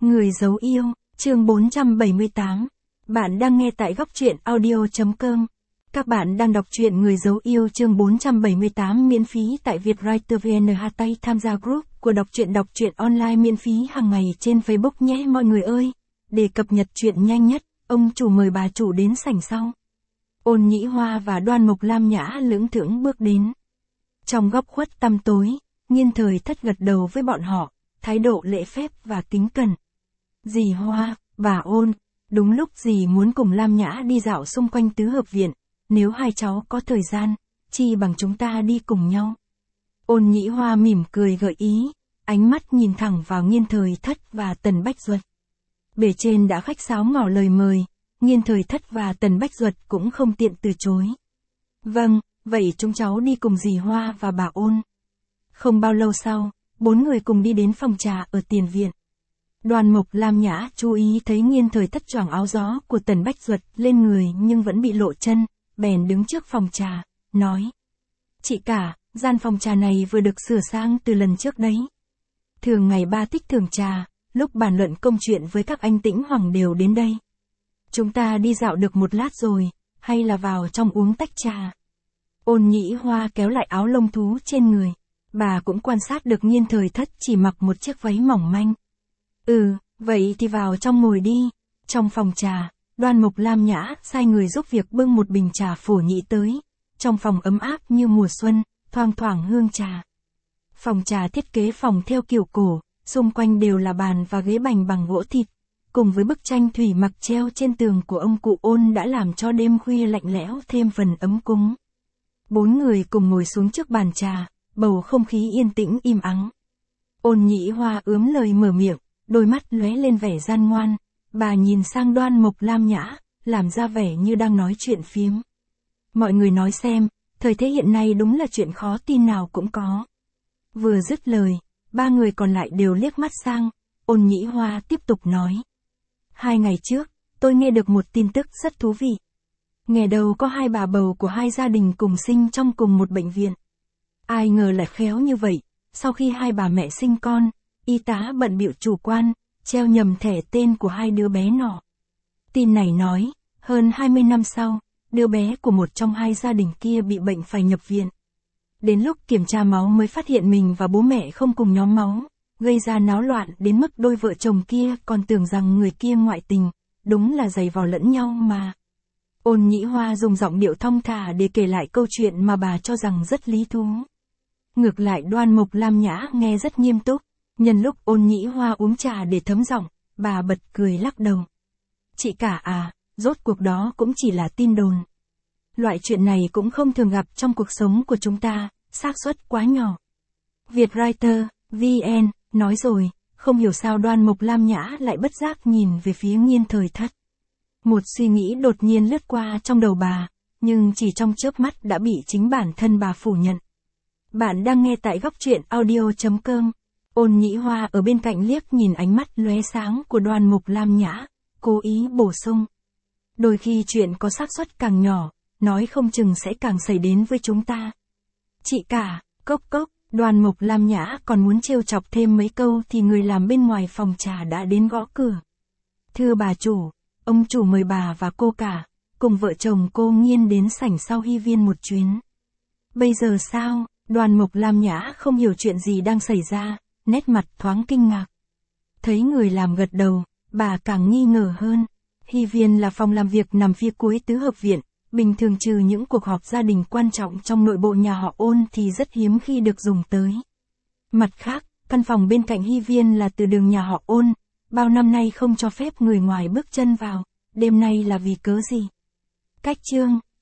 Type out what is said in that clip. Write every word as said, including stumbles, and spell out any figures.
Người giấu yêu, chương bốn trăm bảy mươi tám. Bạn đang nghe tại góc truyện audio chấm com. Các bạn đang đọc truyện Người giấu yêu chương bốn trăm bảy mươi tám miễn phí tại Vietwriter vê en. Hashtag tham gia group của đọc truyện đọc truyện online miễn phí hàng ngày trên Facebook nhé mọi người ơi. Để cập nhật truyện nhanh nhất, ông chủ mời bà chủ đến sảnh sau. Ôn Nhĩ Hoa và Đoan Mộc Lam Nhã lững thững bước đến. Trong góc khuất tăm tối, Nghiên Thời Thất gật đầu với bọn họ, thái độ lễ phép và kính cẩn. Dì Hoa, bà Ôn, đúng lúc dì muốn cùng Lam Nhã đi dạo xung quanh tứ hợp viện, nếu hai cháu có thời gian, chi bằng chúng ta đi cùng nhau. Ôn Nhĩ Hoa mỉm cười gợi ý, ánh mắt nhìn thẳng vào Nghiên Thời Thất và Tần Bách Duật. Bề trên đã khách sáo ngỏ lời mời, Nghiên Thời Thất và Tần Bách Duật cũng không tiện từ chối. Vâng, vậy chúng cháu đi cùng dì Hoa và bà Ôn. Không bao lâu sau, bốn người cùng đi đến phòng trà ở tiền viện. Đoan Mộc Lam Nhã chú ý thấy Nghiên Thời Thất choàng áo gió của Tần Bách Duật lên người nhưng vẫn bị lộ chân, bèn đứng trước phòng trà, nói. Chị cả, gian phòng trà này vừa được sửa sang từ lần trước đấy. Thường ngày ba thích thưởng trà, lúc bàn luận công chuyện với các anh Tĩnh Hoàng đều đến đây. Chúng ta đi dạo được một lát rồi, hay là vào trong uống tách trà. Ôn Nhĩ Hoa kéo lại áo lông thú trên người. Bà cũng quan sát được Nghiên Thời Thất chỉ mặc một chiếc váy mỏng manh. Ừ, vậy thì vào trong ngồi đi. Trong phòng trà, Đoan Mộc Lam Nhã sai người giúp việc bưng một bình trà phổ nhĩ tới. Trong phòng ấm áp như mùa xuân, thoang thoảng hương trà. Phòng trà thiết kế phòng theo kiểu cổ, xung quanh đều là bàn và ghế bành bằng gỗ thịt. Cùng với bức tranh thủy mặc treo trên tường của ông cụ Ôn đã làm cho đêm khuya lạnh lẽo thêm phần ấm cúng. Bốn người cùng ngồi xuống trước bàn trà. Bầu không khí yên tĩnh im ắng. Ôn Nhĩ Hoa ướm lời mở miệng, đôi mắt lóe lên vẻ gian ngoan. Bà nhìn sang Đoan Mộc Lam Nhã, làm ra vẻ như đang nói chuyện phiếm. Mọi người nói xem, thời thế hiện nay đúng là chuyện khó tin nào cũng có. Vừa dứt lời, ba người còn lại đều liếc mắt sang. Ôn Nhĩ Hoa tiếp tục nói. Hai ngày trước, tôi nghe được một tin tức rất thú vị. Nghe đầu có hai bà bầu của hai gia đình cùng sinh trong cùng một bệnh viện. Ai ngờ lại khéo như vậy, sau khi hai bà mẹ sinh con, y tá bận bịu chủ quan, treo nhầm thẻ tên của hai đứa bé nọ. Tin này nói, hơn hai mươi năm sau, đứa bé của một trong hai gia đình kia bị bệnh phải nhập viện. Đến lúc kiểm tra máu mới phát hiện mình và bố mẹ không cùng nhóm máu, gây ra náo loạn đến mức đôi vợ chồng kia còn tưởng rằng người kia ngoại tình, đúng là giày vò lẫn nhau mà. Ôn Nhĩ Hoa dùng giọng điệu thong thả để kể lại câu chuyện mà bà cho rằng rất lý thú. Ngược lại Đoan Mộc Lam Nhã nghe rất nghiêm túc, nhân lúc Ôn Nhĩ Hoa uống trà để thấm giọng, bà bật cười lắc đầu. Chị cả à, rốt cuộc đó cũng chỉ là tin đồn. Loại chuyện này cũng không thường gặp trong cuộc sống của chúng ta, xác suất quá nhỏ. Vietwriter, vê en, nói rồi, không hiểu sao Đoan Mộc Lam Nhã lại bất giác nhìn về phía Nghiên Thời Thất. Một suy nghĩ đột nhiên lướt qua trong đầu bà, nhưng chỉ trong chớp mắt đã bị chính bản thân bà phủ nhận. Bạn đang nghe tại góc truyện audio chấm com. Ôn Nhĩ Hoa ở bên cạnh liếc nhìn ánh mắt lóe sáng của Đoan Mộc Lam Nhã, cố ý bổ sung. Đôi khi chuyện có xác suất càng nhỏ, nói không chừng sẽ càng xảy đến với chúng ta. Chị cả, cốc cốc, Đoan Mộc Lam Nhã còn muốn trêu chọc thêm mấy câu thì người làm bên ngoài phòng trà đã đến gõ cửa. Thưa bà chủ, ông chủ mời bà và cô cả, cùng vợ chồng cô Nghiên đến sảnh sau Hy Viên một chuyến. Bây giờ sao? Đoan Mộc Lam Nhã không hiểu chuyện gì đang xảy ra, nét mặt thoáng kinh ngạc. Thấy người làm gật đầu, bà càng nghi ngờ hơn. Hy Viên là phòng làm việc nằm phía cuối tứ hợp viện, bình thường trừ những cuộc họp gia đình quan trọng trong nội bộ nhà họ Ôn thì rất hiếm khi được dùng tới. Mặt khác, căn phòng bên cạnh Hy Viên là từ đường nhà họ Ôn, bao năm nay không cho phép người ngoài bước chân vào, đêm nay là vì cớ gì? Cách chương